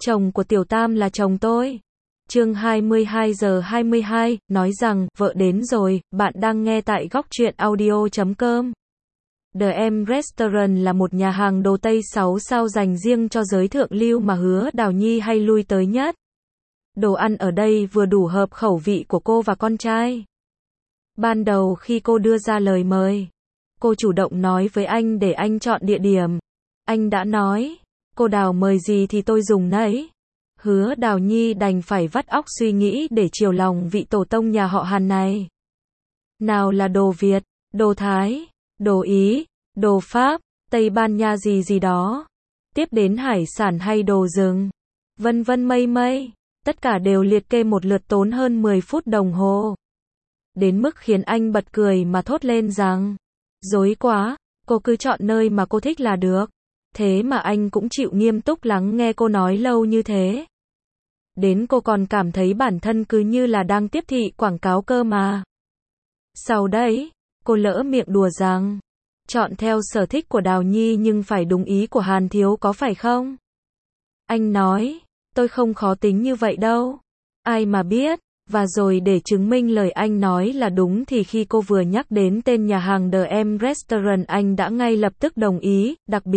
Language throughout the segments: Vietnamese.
Chồng của Tiểu Tam là chồng tôi. Chương 22 giờ 22, nói rằng, vợ đến rồi, bạn đang nghe tại góc truyện audio.com. The M Restaurant là một nhà hàng đồ Tây 6 sao dành riêng cho giới thượng lưu mà Hứa Đào Nhi hay lui tới nhất. Đồ ăn ở đây vừa đủ hợp khẩu vị của cô và con trai. Ban đầu khi cô đưa ra lời mời, cô chủ động nói với anh để anh chọn địa điểm. Anh đã nói, cô Đào mời gì thì tôi dùng nấy. Hứa Đào Nhi đành phải vắt óc suy nghĩ để chiều lòng vị tổ tông nhà họ Hàn này. Nào là đồ Việt, đồ Thái, đồ Ý, đồ Pháp, Tây Ban Nha gì đó. Tiếp đến hải sản hay đồ rừng. Vân vân mây mây. Tất cả đều liệt kê một lượt tốn hơn 10 phút đồng hồ. Đến mức khiến anh bật cười mà thốt lên rằng, dối quá, cô cứ chọn nơi mà cô thích là được. Thế mà anh cũng chịu nghiêm túc lắng nghe cô nói lâu như thế. Đến cô còn cảm thấy bản thân cứ như là đang tiếp thị quảng cáo cơ mà. Sau đấy, cô lỡ miệng đùa rằng, chọn theo sở thích của Đào Nhi nhưng phải đúng ý của Hàn thiếu có phải không? Anh nói, tôi không khó tính như vậy đâu. Ai mà biết. Và rồi để chứng minh lời anh nói là đúng thì khi cô vừa nhắc đến tên nhà hàng The M Restaurant anh đã ngay lập tức đồng ý,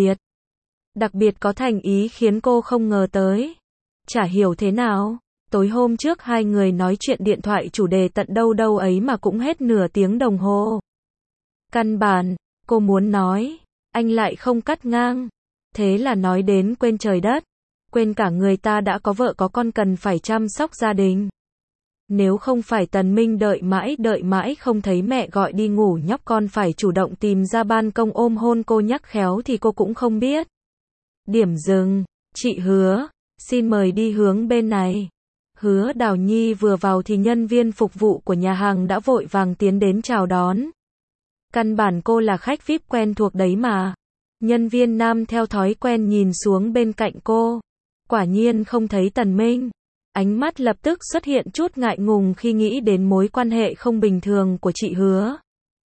đặc biệt có thành ý khiến cô không ngờ tới. Chả hiểu thế nào, tối hôm trước hai người nói chuyện điện thoại chủ đề tận đâu ấy mà cũng hết nửa tiếng đồng hồ. Căn bản, cô muốn nói, anh lại không cắt ngang. Thế là nói đến quên trời đất, quên cả người ta đã có vợ có con cần phải chăm sóc gia đình. Nếu không phải Tần Minh đợi mãi không thấy mẹ gọi đi ngủ nhóc con phải chủ động tìm ra ban công ôm hôn cô nhắc khéo thì cô cũng không biết. Điểm dừng, chị Hứa, xin mời đi hướng bên này. Hứa Đào Nhi vừa vào thì nhân viên phục vụ của nhà hàng đã vội vàng tiến đến chào đón. Căn bản cô là khách VIP quen thuộc đấy mà. Nhân viên nam theo thói quen nhìn xuống bên cạnh cô. Quả nhiên không thấy Tần Minh. Ánh mắt lập tức xuất hiện chút ngại ngùng khi nghĩ đến mối quan hệ không bình thường của chị Hứa.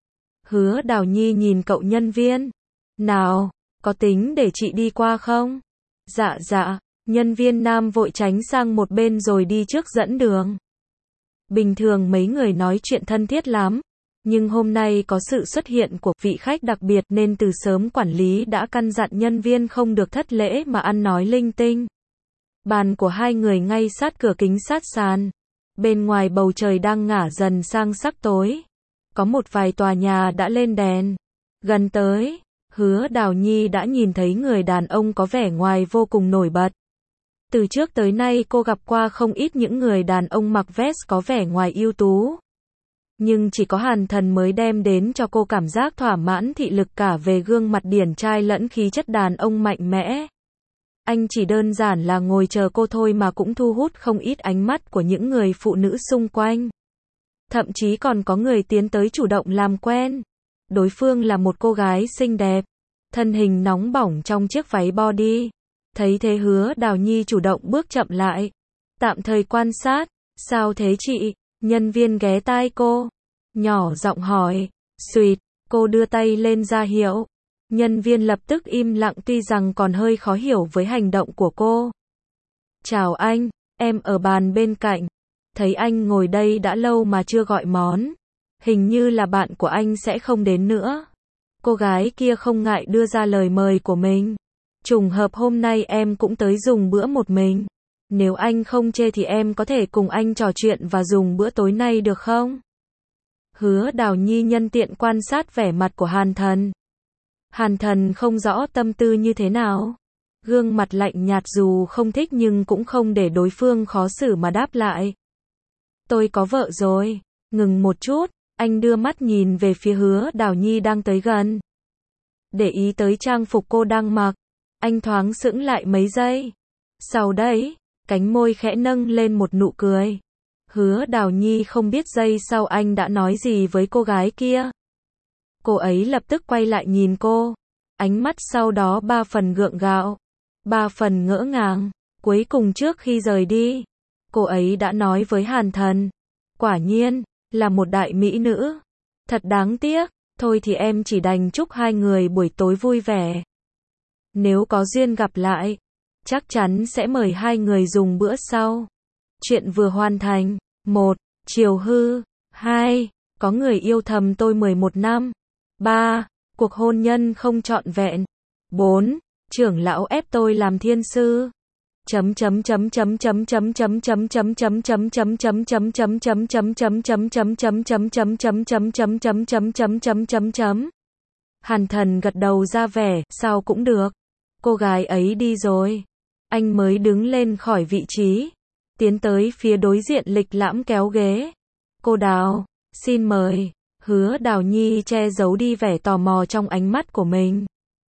Hứa Đào Nhi nhìn cậu nhân viên. Nào, có tính để chị đi qua không? Dạ. Nhân viên nam vội tránh sang một bên rồi đi trước dẫn đường. Bình thường mấy người nói chuyện thân thiết lắm. Nhưng hôm nay có sự xuất hiện của vị khách đặc biệt nên từ sớm quản lý đã căn dặn nhân viên không được thất lễ mà ăn nói linh tinh. Bàn của hai người ngay sát cửa kính sát sàn. Bên ngoài bầu trời đang ngả dần sang sắc tối. Có một vài tòa nhà đã lên đèn. Gần tới, Hứa Đào Nhi đã nhìn thấy người đàn ông có vẻ ngoài vô cùng nổi bật. Từ trước tới nay cô gặp qua không ít những người đàn ông mặc vest có vẻ ngoài ưu tú. Nhưng chỉ có Hàn Thần mới đem đến cho cô cảm giác thỏa mãn thị lực cả về gương mặt điển trai lẫn khí chất đàn ông mạnh mẽ. Anh chỉ đơn giản là ngồi chờ cô thôi mà cũng thu hút không ít ánh mắt của những người phụ nữ xung quanh. Thậm chí còn có người tiến tới chủ động làm quen. Đối phương là một cô gái xinh đẹp, thân hình nóng bỏng trong chiếc váy body. Thấy thế Hứa Đào Nhi chủ động bước chậm lại. Tạm thời quan sát, sao thế chị? Nhân viên ghé tai cô. Nhỏ giọng hỏi, suýt, cô đưa tay lên ra hiệu. Nhân viên lập tức im lặng tuy rằng còn hơi khó hiểu với hành động của cô. Chào anh, em ở bàn bên cạnh. Thấy anh ngồi đây đã lâu mà chưa gọi món. Hình như là bạn của anh sẽ không đến nữa. Cô gái kia không ngại đưa ra lời mời của mình. Trùng hợp hôm nay em cũng tới dùng bữa một mình. Nếu anh không chê thì em có thể cùng anh trò chuyện và dùng bữa tối nay được không? Hứa Đào Nhi nhân tiện quan sát vẻ mặt của Hàn Thần. Hàn Thần không rõ tâm tư như thế nào. Gương mặt lạnh nhạt dù không thích nhưng cũng không để đối phương khó xử mà đáp lại. Tôi có vợ rồi. Ngừng một chút, anh đưa mắt nhìn về phía Hứa Đào Nhi đang tới gần. Để ý tới trang phục cô đang mặc. Anh thoáng sững lại mấy giây. Sau đấy, cánh môi khẽ nâng lên một nụ cười. Hứa Đào Nhi không biết giây sau anh đã nói gì với cô gái kia. Cô ấy lập tức quay lại nhìn cô. Ánh mắt sau đó 3 phần gượng gạo, 3 phần ngỡ ngàng. Cuối cùng trước khi rời đi, cô ấy đã nói với Hàn Thần. Quả nhiên, là một đại mỹ nữ. Thật đáng tiếc, thôi thì em chỉ đành chúc hai người buổi tối vui vẻ. Nếu có duyên gặp lại, chắc chắn sẽ mời hai người dùng bữa sau. Chuyện vừa hoàn thành. 1. Chiều hư. 2. Có người yêu thầm tôi 11 năm. 3. Cuộc hôn nhân không trọn vẹn. 4. Trưởng lão ép tôi làm thiên sư. Hàn Thần gật đầu ra vẻ, sao cũng được. Cô gái ấy đi rồi. Anh mới đứng lên khỏi vị trí, tiến tới phía đối diện lịch lãm kéo ghế. Cô Đào, xin mời. Hứa Đào Nhi che giấu đi vẻ tò mò trong ánh mắt của mình.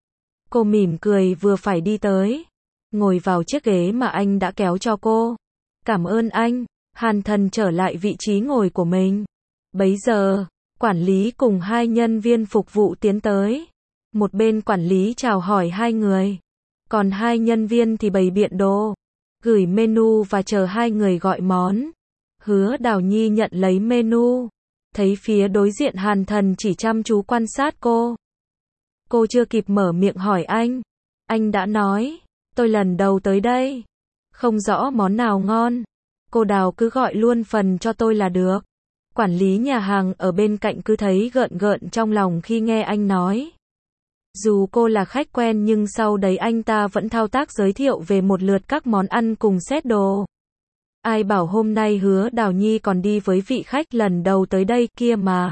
Cô mỉm cười vừa phải đi tới, ngồi vào chiếc ghế mà anh đã kéo cho cô. Cảm ơn anh. Hàn Thần trở lại vị trí ngồi của mình. Bấy giờ, quản lý cùng hai nhân viên phục vụ tiến tới. Một bên quản lý chào hỏi hai người, còn hai nhân viên thì bày biện đồ, gửi menu và chờ hai người gọi món. Hứa Đào Nhi nhận lấy menu, thấy phía đối diện Hàn Thần chỉ chăm chú quan sát cô. Cô chưa kịp mở miệng hỏi anh đã nói, tôi lần đầu tới đây, không rõ món nào ngon. Cô Đào cứ gọi luôn phần cho tôi là được. Quản lý nhà hàng ở bên cạnh cứ thấy gợn gợn trong lòng khi nghe anh nói. Dù cô là khách quen nhưng sau đấy anh ta vẫn thao tác giới thiệu về một lượt các món ăn cùng set đồ. Ai bảo hôm nay Hứa Đào Nhi còn đi với vị khách lần đầu tới đây kia mà.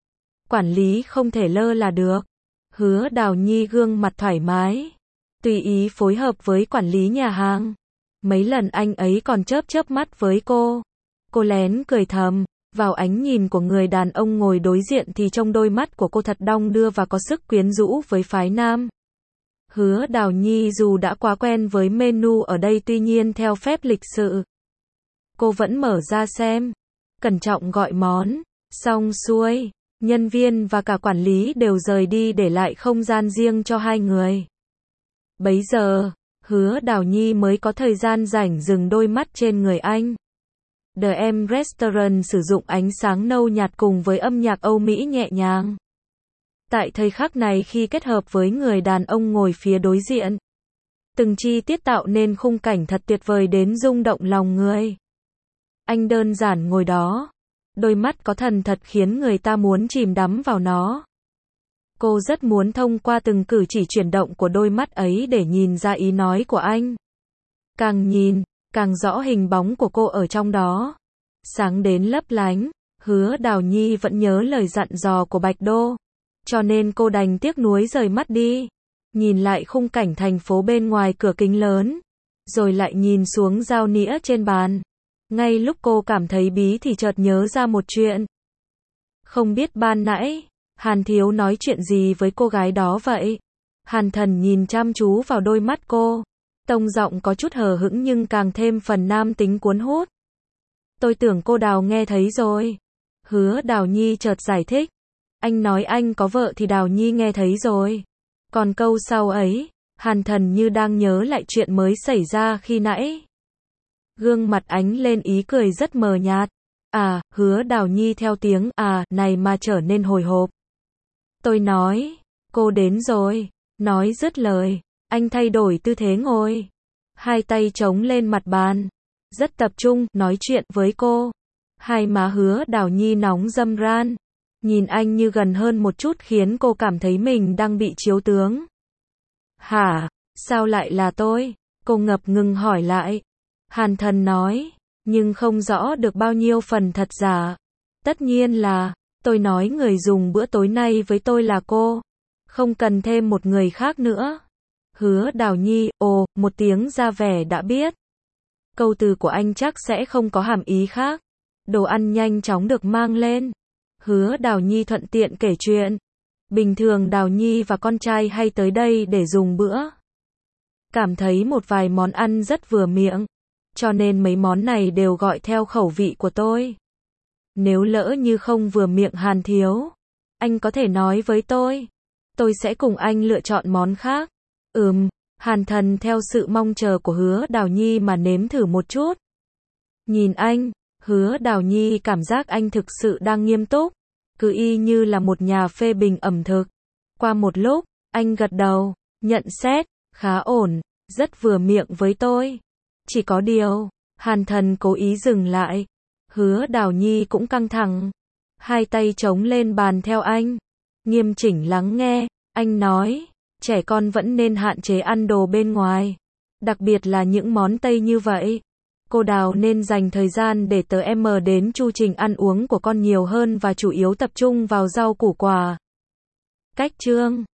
Quản lý không thể lơ là được. Hứa Đào Nhi gương mặt thoải mái, tùy ý phối hợp với quản lý nhà hàng. Mấy lần anh ấy còn chớp mắt với cô. Cô lén cười thầm, vào ánh nhìn của người đàn ông ngồi đối diện thì trong đôi mắt của cô thật đong đưa và có sức quyến rũ với phái nam. Hứa Đào Nhi dù đã quá quen với menu ở đây tuy nhiên theo phép lịch sự, cô vẫn mở ra xem, cẩn trọng gọi món. Xong xuôi, nhân viên và cả quản lý đều rời đi để lại không gian riêng cho hai người. Bấy giờ, Hứa Đào Nhi mới có thời gian rảnh dừng đôi mắt trên người anh. The M Restaurant sử dụng ánh sáng nâu nhạt cùng với âm nhạc Âu Mỹ nhẹ nhàng. Tại thời khắc này khi kết hợp với người đàn ông ngồi phía đối diện, từng chi tiết tạo nên khung cảnh thật tuyệt vời đến rung động lòng người. Anh đơn giản ngồi đó, đôi mắt có thần thật khiến người ta muốn chìm đắm vào nó. Cô rất muốn thông qua từng cử chỉ chuyển động của đôi mắt ấy để nhìn ra ý nói của anh. Càng nhìn, càng rõ hình bóng của cô ở trong đó. Sáng đến lấp lánh, Hứa Đào Nhi vẫn nhớ lời dặn dò của Bạch Đô. Cho nên cô đành tiếc nuối rời mắt đi. Nhìn lại khung cảnh thành phố bên ngoài cửa kính lớn. Rồi lại nhìn xuống dao nĩa trên bàn. Ngay lúc cô cảm thấy bí thì chợt nhớ ra một chuyện. Không biết ban nãy, Hàn Thiếu nói chuyện gì với cô gái đó vậy? Hàn Thần nhìn chăm chú vào đôi mắt cô. Tông giọng có chút hờ hững nhưng càng thêm phần nam tính cuốn hút. Tôi tưởng cô Đào nghe thấy rồi. Hứa Đào Nhi chợt giải thích. Anh nói anh có vợ thì Đào Nhi nghe thấy rồi. Còn câu sau ấy, Hàn Thần như đang nhớ lại chuyện mới xảy ra khi nãy. Gương mặt ánh lên ý cười rất mờ nhạt. Hứa Đào Nhi theo tiếng này mà trở nên hồi hộp. Tôi nói, cô đến rồi. Nói dứt lời, anh thay đổi tư thế ngồi. Hai tay chống lên mặt bàn. Rất tập trung, nói chuyện với cô. Hai má Hứa Đào Nhi nóng râm ran. Nhìn anh như gần hơn một chút khiến cô cảm thấy mình đang bị chiếu tướng. Hả? Sao lại là tôi? Cô ngập ngừng hỏi lại. Hàn Thần nói, nhưng không rõ được bao nhiêu phần thật giả. Tất nhiên là, tôi nói người dùng bữa tối nay với tôi là cô. Không cần thêm một người khác nữa. Hứa Đào Nhi, một tiếng ra vẻ đã biết. Câu từ của anh chắc sẽ không có hàm ý khác. Đồ ăn nhanh chóng được mang lên. Hứa Đào Nhi thuận tiện kể chuyện. Bình thường Đào Nhi và con trai hay tới đây để dùng bữa. Cảm thấy một vài món ăn rất vừa miệng. Cho nên mấy món này đều gọi theo khẩu vị của tôi. Nếu lỡ như không vừa miệng Hàn Thiếu, anh có thể nói với tôi. Tôi sẽ cùng anh lựa chọn món khác. Hàn Thần theo sự mong chờ của Hứa Đào Nhi mà nếm thử một chút. Nhìn anh, Hứa Đào Nhi cảm giác anh thực sự đang nghiêm túc. Cứ y như là một nhà phê bình ẩm thực. Qua một lúc, anh gật đầu, nhận xét, khá ổn. rất vừa miệng với tôi. Chỉ có điều, Hàn Thần cố ý dừng lại. Hứa Đào Nhi cũng căng thẳng. Hai tay chống lên bàn theo anh. Nghiêm chỉnh lắng nghe, anh nói, trẻ con vẫn nên hạn chế ăn đồ bên ngoài. Đặc biệt là những món Tây như vậy. Cô Đào nên dành thời gian để tớ em đến chu trình ăn uống của con nhiều hơn và chủ yếu tập trung vào rau củ quả. Cách chương